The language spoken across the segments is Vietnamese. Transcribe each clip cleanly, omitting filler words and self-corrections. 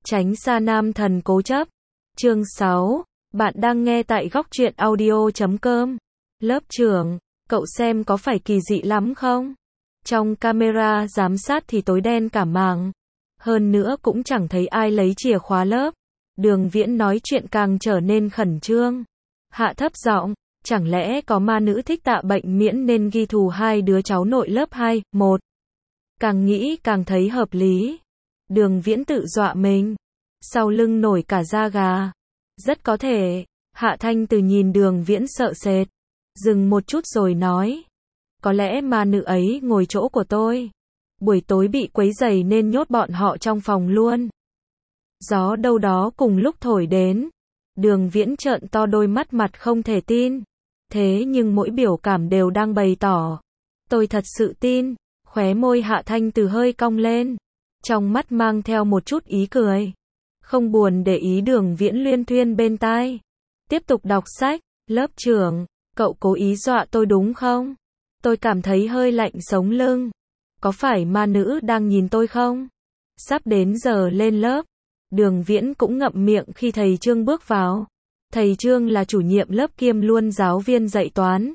Tránh xa nam thần cố chấp. Chương 6. Bạn đang nghe tại góc truyện audio.com. Lớp trưởng, cậu xem có phải kỳ dị lắm không? Trong camera giám sát thì tối đen cả mảng. Hơn nữa cũng chẳng thấy ai lấy chìa khóa lớp. Đường Viễn nói chuyện càng trở nên khẩn trương. Hạ thấp giọng, chẳng lẽ có ma nữ thích Tạ Bệnh Miễn nên ghi thù hai đứa cháu nội lớp 2, 1. Càng nghĩ càng thấy hợp lý. Đường Viễn tự dọa mình. Sau lưng nổi cả da gà. Rất có thể. Hạ Thanh Từ nhìn Đường Viễn sợ sệt. Dừng một chút rồi nói. Có lẽ ma nữ ấy ngồi chỗ của tôi. Buổi tối bị quấy rầy nên nhốt bọn họ trong phòng luôn. Gió đâu đó cùng lúc thổi đến. Đường Viễn trợn to đôi mắt mặt không thể tin. Thế nhưng mỗi biểu cảm đều đang bày tỏ. Tôi thật sự tin. Khóe môi Hạ Thanh Từ hơi cong lên. Trong mắt mang theo một chút ý cười. Không buồn để ý Đường Viễn luyên thuyên bên tai. Tiếp tục đọc sách. Lớp trưởng, cậu cố ý dọa tôi đúng không? Tôi cảm thấy hơi lạnh sống lưng. Có phải ma nữ đang nhìn tôi không? Sắp đến giờ lên lớp. Đường Viễn cũng ngậm miệng khi thầy Trương bước vào. Thầy Trương là chủ nhiệm lớp kiêm luôn giáo viên dạy toán.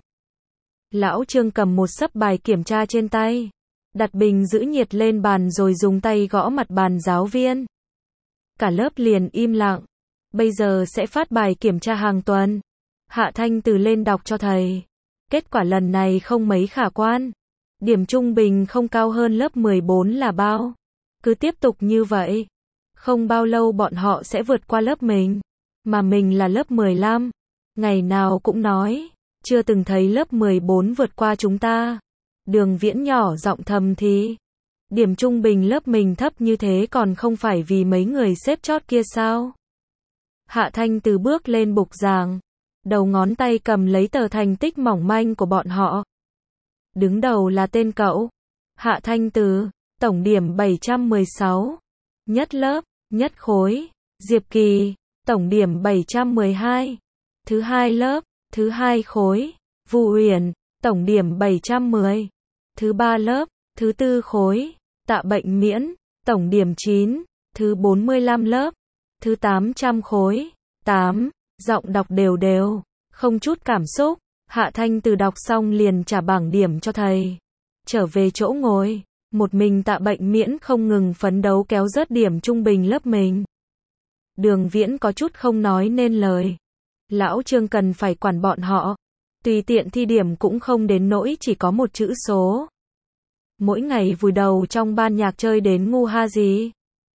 Lão Trương cầm một xấp bài kiểm tra trên tay. Đặt bình giữ nhiệt lên bàn rồi dùng tay gõ mặt bàn giáo viên. Cả lớp liền im lặng. Bây giờ sẽ phát bài kiểm tra hàng tuần. Hạ Thanh Từ lên đọc cho thầy. Kết quả lần này không mấy khả quan. Điểm trung bình không cao hơn lớp 14 là bao. Cứ tiếp tục như vậy. Không bao lâu bọn họ sẽ vượt qua lớp mình. Mà mình là lớp 15. Ngày nào cũng nói. Chưa từng thấy lớp 14 vượt qua chúng ta. Đường Viễn nhỏ giọng thầm thì. Điểm trung bình lớp mình thấp như thế còn không phải vì mấy người xếp chót kia sao? Hạ Thanh Từ bước lên bục giảng. Đầu ngón tay cầm lấy tờ thành tích mỏng manh của bọn họ. Đứng đầu là tên cậu. Hạ Thanh Từ, tổng điểm 716. Nhất lớp, nhất khối. Diệp Kỳ, tổng điểm 712. Thứ hai lớp, thứ hai khối. Vu Uyển, tổng điểm 710. Thứ ba lớp, thứ tư khối. Tạ Bệnh Miễn, tổng điểm 9. Thứ 45 lớp, thứ 800 khối. 8. Giọng đọc đều đều, không chút cảm xúc. Hạ Thanh Từ đọc xong liền trả bảng điểm cho thầy. Trở về chỗ ngồi, một mình Tạ Bệnh Miễn không ngừng phấn đấu kéo rớt điểm trung bình lớp mình. Đường Viễn có chút không nói nên lời. Lão Trương cần phải quản bọn họ. Tùy tiện thi điểm cũng không đến nỗi chỉ có một chữ số. Mỗi ngày vùi đầu trong ban nhạc chơi đến ngu ha gì.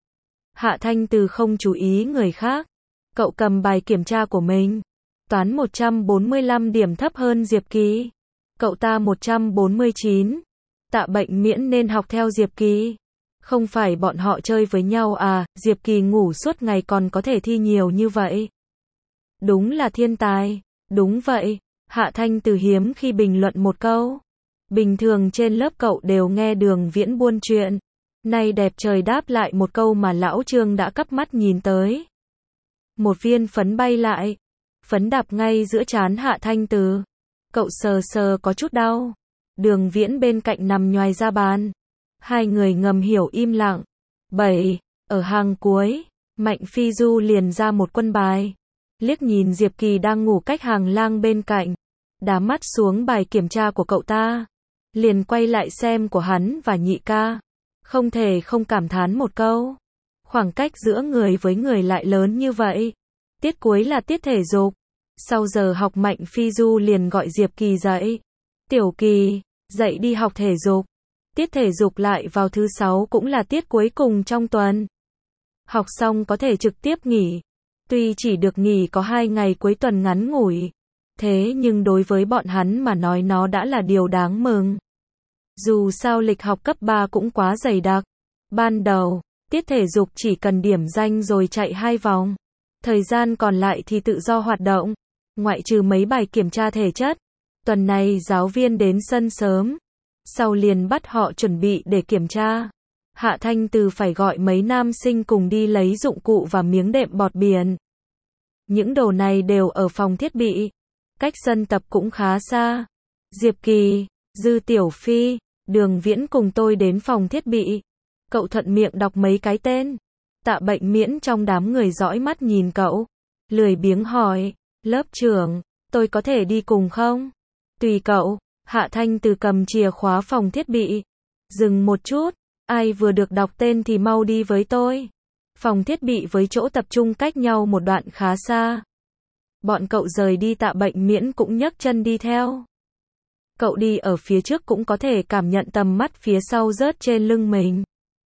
Hạ Thanh Từ không chú ý người khác. Cậu cầm bài kiểm tra của mình. Toán 145 điểm thấp hơn Diệp Kỳ. Cậu ta 149. Tạ Bệnh Miễn nên học theo Diệp Kỳ. Không phải bọn họ chơi với nhau à, Diệp Kỳ ngủ suốt ngày còn có thể thi nhiều như vậy. Đúng là thiên tài. Đúng vậy. Hạ Thanh Từ hiếm khi bình luận một câu. Bình thường trên lớp cậu đều nghe Đường Viễn buôn chuyện. Nay đẹp trời đáp lại một câu mà lão Trương đã cắp mắt nhìn tới. Một viên phấn bay lại. Phấn đạp ngay giữa trán Hạ Thanh Từ. Cậu sờ sờ có chút đau. Đường Viễn bên cạnh nằm nhoài ra bàn. Hai người ngầm hiểu im lặng. 7. Ở hàng cuối, Mạnh Phi Du liền ra một quân bài. Liếc nhìn Diệp Kỳ đang ngủ cách hàng lang bên cạnh. Đá mắt xuống bài kiểm tra của cậu ta. Liền quay lại xem của hắn và nhị ca. Không thể không cảm thán một câu. Khoảng cách giữa người với người lại lớn như vậy. Tiết cuối là tiết thể dục. Sau giờ học Mạnh Phi Du liền gọi Diệp Kỳ dậy. Tiểu Kỳ, dậy đi học thể dục. Tiết thể dục lại vào thứ 6 cũng là tiết cuối cùng trong tuần. Học xong có thể trực tiếp nghỉ. Tuy chỉ được nghỉ có 2 ngày cuối tuần ngắn ngủi. Thế nhưng đối với bọn hắn mà nói nó đã là điều đáng mừng. Dù sao lịch học cấp 3 cũng quá dày đặc. Ban đầu, tiết thể dục chỉ cần điểm danh rồi chạy 2 vòng. Thời gian còn lại thì tự do hoạt động. Ngoại trừ mấy bài kiểm tra thể chất. Tuần này giáo viên đến sân sớm. Sau liền bắt họ chuẩn bị để kiểm tra. Hạ Thanh Từ phải gọi mấy nam sinh cùng đi lấy dụng cụ và miếng đệm bọt biển. Những đồ này đều ở phòng thiết bị. Cách sân tập cũng khá xa. Diệp Kỳ, Dư Tiểu Phi, Đường Viễn cùng tôi đến phòng thiết bị. Cậu thuận miệng đọc mấy cái tên. Tạ Bệnh Miễn trong đám người dõi mắt nhìn cậu, lười biếng hỏi, lớp trưởng, tôi có thể đi cùng không? Tùy cậu. Hạ Thanh Từ cầm chìa khóa phòng thiết bị. Dừng một chút, ai vừa được đọc tên thì mau đi với tôi. Phòng thiết bị với chỗ tập trung cách nhau một đoạn khá xa. Bọn cậu rời đi, Tạ Bệnh Miễn cũng nhấc chân đi theo. Cậu đi ở phía trước cũng có thể cảm nhận tầm mắt phía sau rớt trên lưng mình.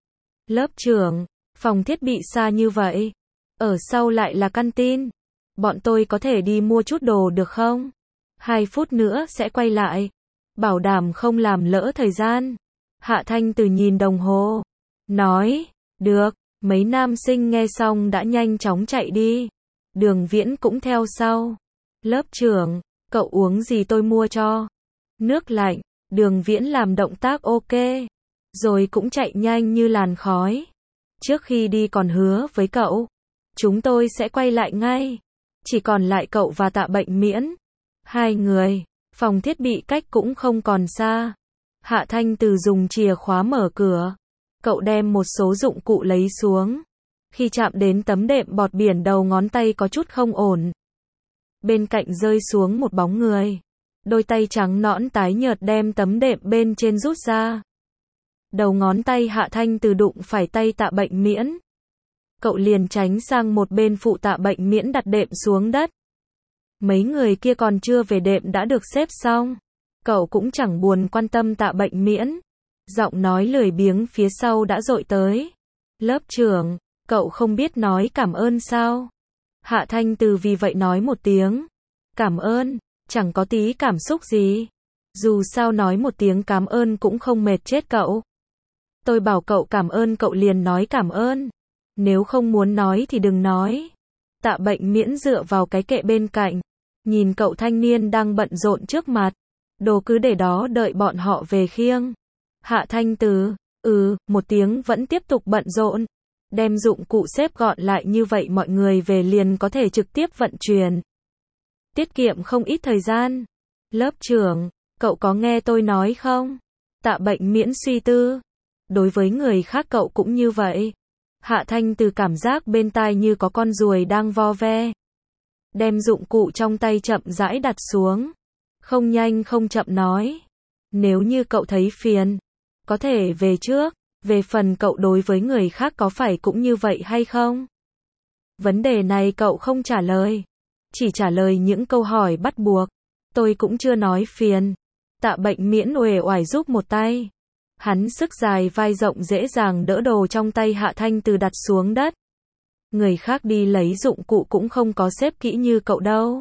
Lớp trưởng, phòng thiết bị xa như vậy. Ở sau lại là căn tin. Bọn tôi có thể đi mua chút đồ được không? 2 phút nữa sẽ quay lại. Bảo đảm không làm lỡ thời gian. Hạ Thanh Từ nhìn đồng hồ. Nói, được. Mấy nam sinh nghe xong đã nhanh chóng chạy đi. Đường Viễn cũng theo sau. Lớp trưởng, cậu uống gì tôi mua cho? Nước lạnh. Đường Viễn làm động tác ok. Rồi cũng chạy nhanh như làn khói. Trước khi đi còn hứa với cậu. Chúng tôi sẽ quay lại ngay. Chỉ còn lại cậu và Tạ Bệnh Miễn. 2 người. Phòng thiết bị cách cũng không còn xa. Hạ Thanh Từ dùng chìa khóa mở cửa. Cậu đem một số dụng cụ lấy xuống. Khi chạm đến tấm đệm bọt biển, đầu ngón tay có chút không ổn. Bên cạnh rơi xuống một bóng người. Đôi tay trắng nõn tái nhợt đem tấm đệm bên trên rút ra. Đầu ngón tay Hạ Thanh Từ đụng phải tay Tạ Bệnh Miễn. Cậu liền tránh sang một bên phụ Tạ Bệnh Miễn đặt đệm xuống đất. Mấy người kia còn chưa về, đệm đã được xếp xong. Cậu cũng chẳng buồn quan tâm Tạ Bệnh Miễn. Giọng nói lười biếng phía sau đã dội tới. Lớp trưởng, cậu không biết nói cảm ơn sao? Hạ Thanh Từ vì vậy nói một tiếng. Cảm ơn, chẳng có tí cảm xúc gì. Dù sao nói một tiếng cảm ơn cũng không mệt chết cậu. Tôi bảo cậu cảm ơn cậu liền nói cảm ơn. Nếu không muốn nói thì đừng nói. Tạ Bệnh Miễn dựa vào cái kệ bên cạnh. Nhìn cậu thanh niên đang bận rộn trước mặt. Đồ cứ để đó đợi bọn họ về khiêng. Hạ Thanh Từ, một tiếng vẫn tiếp tục bận rộn. Đem dụng cụ xếp gọn lại như vậy mọi người về liền có thể trực tiếp vận chuyển. Tiết kiệm không ít thời gian. Lớp trưởng, cậu có nghe tôi nói không? Tạ Bệnh Miễn suy tư. Đối với người khác cậu cũng như vậy. Hạ Thanh Từ cảm giác bên tai như có con ruồi đang vo ve. Đem dụng cụ trong tay chậm rãi đặt xuống. Không nhanh không chậm nói. Nếu như cậu thấy phiền, có thể về trước. Về phần cậu đối với người khác có phải cũng như vậy hay không? Vấn đề này cậu không trả lời. Chỉ trả lời những câu hỏi bắt buộc. Tôi cũng chưa nói phiền. Tạ Bệnh Miễn uể oải giúp một tay. Hắn sức dài vai rộng dễ dàng đỡ đồ trong tay Hạ Thanh Từ đặt xuống đất. Người khác đi lấy dụng cụ cũng không có xếp kỹ như cậu đâu.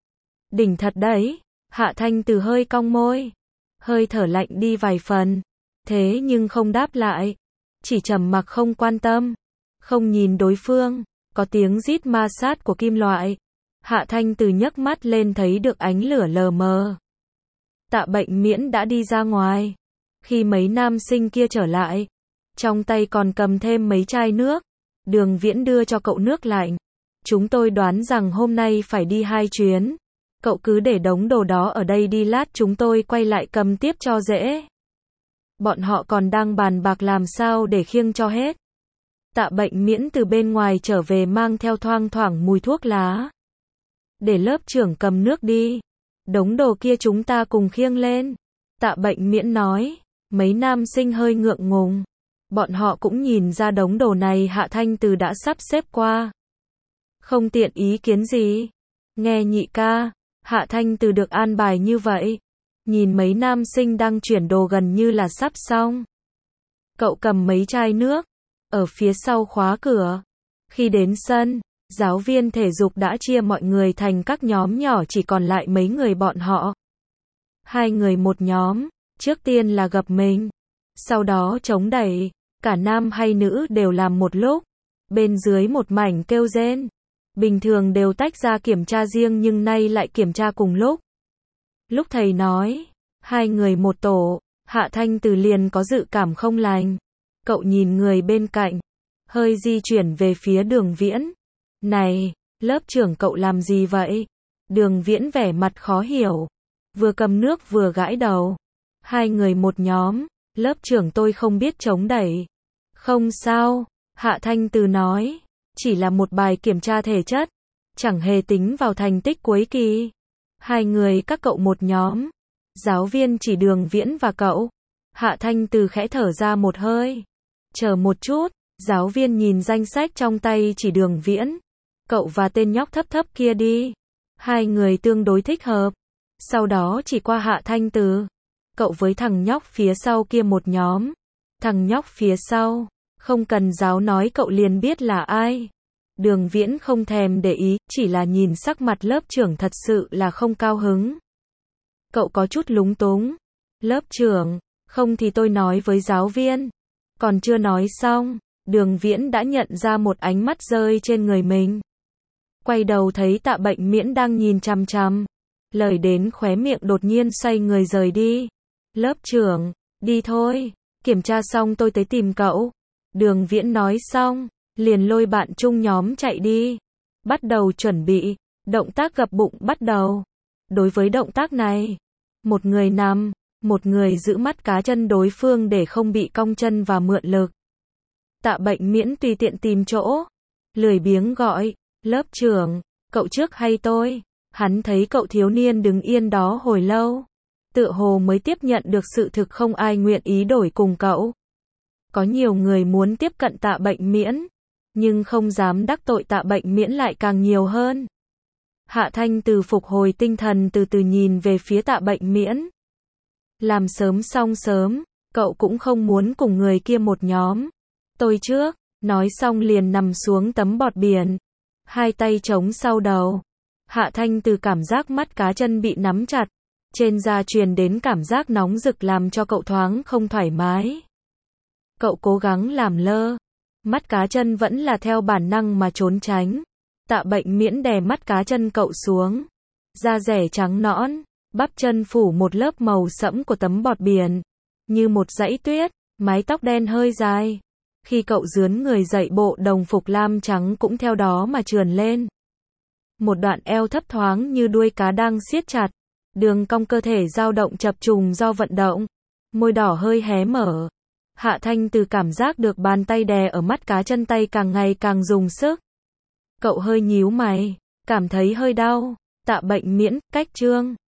Đỉnh thật đấy. Hạ Thanh Từ hơi cong môi. Hơi thở lạnh đi vài phần. Thế nhưng không đáp lại. Chỉ trầm mặc không quan tâm. Không nhìn đối phương. Có tiếng rít ma sát của kim loại. Hạ Thanh Từ nhấc mắt lên thấy được ánh lửa lờ mờ. Tạ Bệnh Miễn đã đi ra ngoài. Khi mấy nam sinh kia trở lại, trong tay còn cầm thêm mấy chai nước. Đường Viễn đưa cho cậu nước lạnh. Chúng tôi đoán rằng hôm nay phải đi 2 chuyến. Cậu cứ để đống đồ đó ở đây đi, lát chúng tôi quay lại cầm tiếp cho dễ. Bọn họ còn đang bàn bạc làm sao để khiêng cho hết. Tạ Bệnh Miễn từ bên ngoài trở về mang theo thoang thoảng mùi thuốc lá. Để lớp trưởng cầm nước đi. Đống đồ kia chúng ta cùng khiêng lên. Tạ Bệnh Miễn nói. Mấy nam sinh hơi ngượng ngùng. Bọn họ cũng nhìn ra đống đồ này Hạ Thanh Từ đã sắp xếp qua. Không tiện ý kiến gì. Nghe nhị ca. Hạ Thanh Từ được an bài như vậy. Nhìn mấy nam sinh đang chuyển đồ gần như là sắp xong. Cậu cầm mấy chai nước. Ở phía sau khóa cửa. Khi đến sân, giáo viên thể dục đã chia mọi người thành các nhóm nhỏ, chỉ còn lại mấy người bọn họ. 2 người một nhóm. Trước tiên là gập mình. Sau đó chống đẩy. Cả nam hay nữ đều làm một lúc. Bên dưới một mảnh kêu rên. Bình thường đều tách ra kiểm tra riêng nhưng nay lại kiểm tra cùng lúc. Lúc thầy nói, 2 người một tổ, Hạ Thanh Từ liền có dự cảm không lành. Cậu nhìn người bên cạnh, hơi di chuyển về phía Đường Viễn. Này, lớp trưởng cậu làm gì vậy? Đường Viễn vẻ mặt khó hiểu. Vừa cầm nước vừa gãi đầu. 2 người một nhóm, lớp trưởng tôi không biết chống đẩy. Không sao, Hạ Thanh Từ nói, chỉ là một bài kiểm tra thể chất, chẳng hề tính vào thành tích cuối kỳ. Hai người các cậu một nhóm. Giáo viên chỉ Đường Viễn và cậu. Hạ Thanh Từ khẽ thở ra một hơi. Chờ một chút, giáo viên nhìn danh sách trong tay chỉ Đường Viễn. Cậu và tên nhóc thấp thấp kia đi. Hai người tương đối thích hợp. Sau đó chỉ qua Hạ Thanh Từ. Cậu với thằng nhóc phía sau kia một nhóm. Thằng nhóc phía sau, không cần giáo nói cậu liền biết là ai. Đường Viễn không thèm để ý, chỉ là nhìn sắc mặt lớp trưởng thật sự là không cao hứng. Cậu có chút lúng túng. Lớp trưởng, không thì tôi nói với giáo viên. Còn chưa nói xong, Đường Viễn đã nhận ra một ánh mắt rơi trên người mình. Quay đầu thấy Tạ Bệnh Miễn đang nhìn chằm chằm. Lời đến khóe miệng đột nhiên xoay người rời đi. Lớp trưởng, đi thôi, kiểm tra xong tôi tới tìm cậu. Đường Viễn nói xong, liền lôi bạn chung nhóm chạy đi. Bắt đầu chuẩn bị, động tác gập bụng bắt đầu. Đối với động tác này, một người nằm, một người giữ mắt cá chân đối phương để không bị cong chân và mượn lực. Tạ Bệnh Miễn tùy tiện tìm chỗ, lười biếng gọi, lớp trưởng, cậu trước hay tôi? Hắn thấy cậu thiếu niên đứng yên đó hồi lâu, tựa hồ mới tiếp nhận được sự thực không ai nguyện ý đổi cùng cậu. Có nhiều người muốn tiếp cận Tạ Bệnh Miễn, nhưng không dám đắc tội Tạ Bệnh Miễn lại càng nhiều hơn. Hạ Thanh Từ phục hồi tinh thần từ từ nhìn về phía Tạ Bệnh Miễn. Làm sớm xong sớm, cậu cũng không muốn cùng người kia một nhóm. Tôi trước, nói xong liền nằm xuống tấm bọt biển. Hai tay chống sau đầu. Hạ Thanh Từ cảm giác mắt cá chân bị nắm chặt. Trên da truyền đến cảm giác nóng rực làm cho cậu thoáng không thoải mái. Cậu cố gắng làm lơ. Mắt cá chân vẫn là theo bản năng mà trốn tránh. Tạ Bệnh Miễn đè mắt cá chân cậu xuống. Da dẻ trắng nõn, bắp chân phủ một lớp màu sẫm của tấm bọt biển. Như một dãy tuyết, mái tóc đen hơi dài. Khi cậu rướn người dậy bộ đồng phục lam trắng cũng theo đó mà trườn lên. Một đoạn eo thấp thoáng như đuôi cá đang siết chặt. Đường cong cơ thể dao động chập trùng do vận động. Môi đỏ hơi hé mở. Hạ Thanh Từ cảm giác được bàn tay đè ở mắt cá chân tay càng ngày càng dùng sức. Cậu hơi nhíu mày, cảm thấy hơi đau. Tạ Bệnh Miễn, cách chương.